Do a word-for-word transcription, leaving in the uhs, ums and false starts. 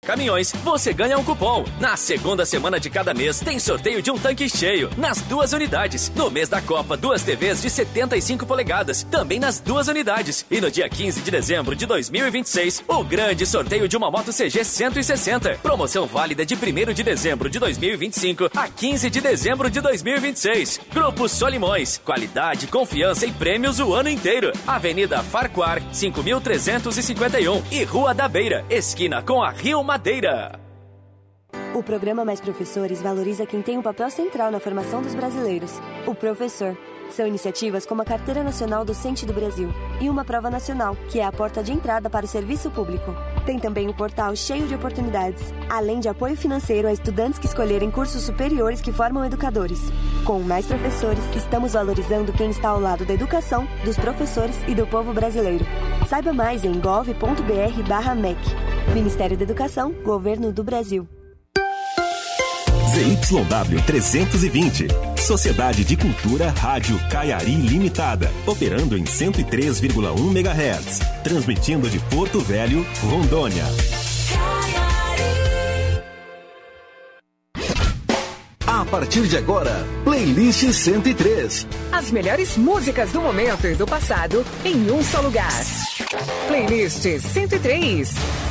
Caminhões, você ganha um cupom. Na segunda semana de cada mês, tem sorteio de um tanque cheio, nas duas unidades. No mês da Copa, duas T Vs de setenta e cinco polegadas, também nas duas unidades. E no dia quinze de dezembro de dois mil e vinte e seis, o grande sorteio de uma moto C G cento e sessenta. Promoção válida de primeiro de dezembro de dois mil e vinte e cinco a quinze de dezembro de dois mil e vinte e seis. Grupo Solimões, qualidade, confiança e prêmios o ano inteiro. Avenida Farquhar, cinco mil trezentos e cinquenta e um e Rua da Beira, esquina com a Rio Madeira. O programa Mais Professores valoriza quem tem um papel central na formação dos brasileiros, o professor. São iniciativas como a Carteira Nacional Docente do Brasil e uma prova nacional, que é a porta de entrada para o serviço público. Tem também o portal cheio de oportunidades, além de apoio financeiro a estudantes que escolherem cursos superiores que formam educadores. Com Mais Professores, estamos valorizando quem está ao lado da educação, dos professores e do povo brasileiro. Saiba mais em gov ponto br barra M E C. Ministério da Educação, Governo do Brasil. Z Y W trezentos e vinte, Sociedade de Cultura Rádio Caiari Limitada, operando em cento e três vírgula um megahertz, transmitindo de Porto Velho, Rondônia. A partir de agora, Playlist cento e três. As melhores músicas do momento e do passado em um só lugar. Playlist cento e três.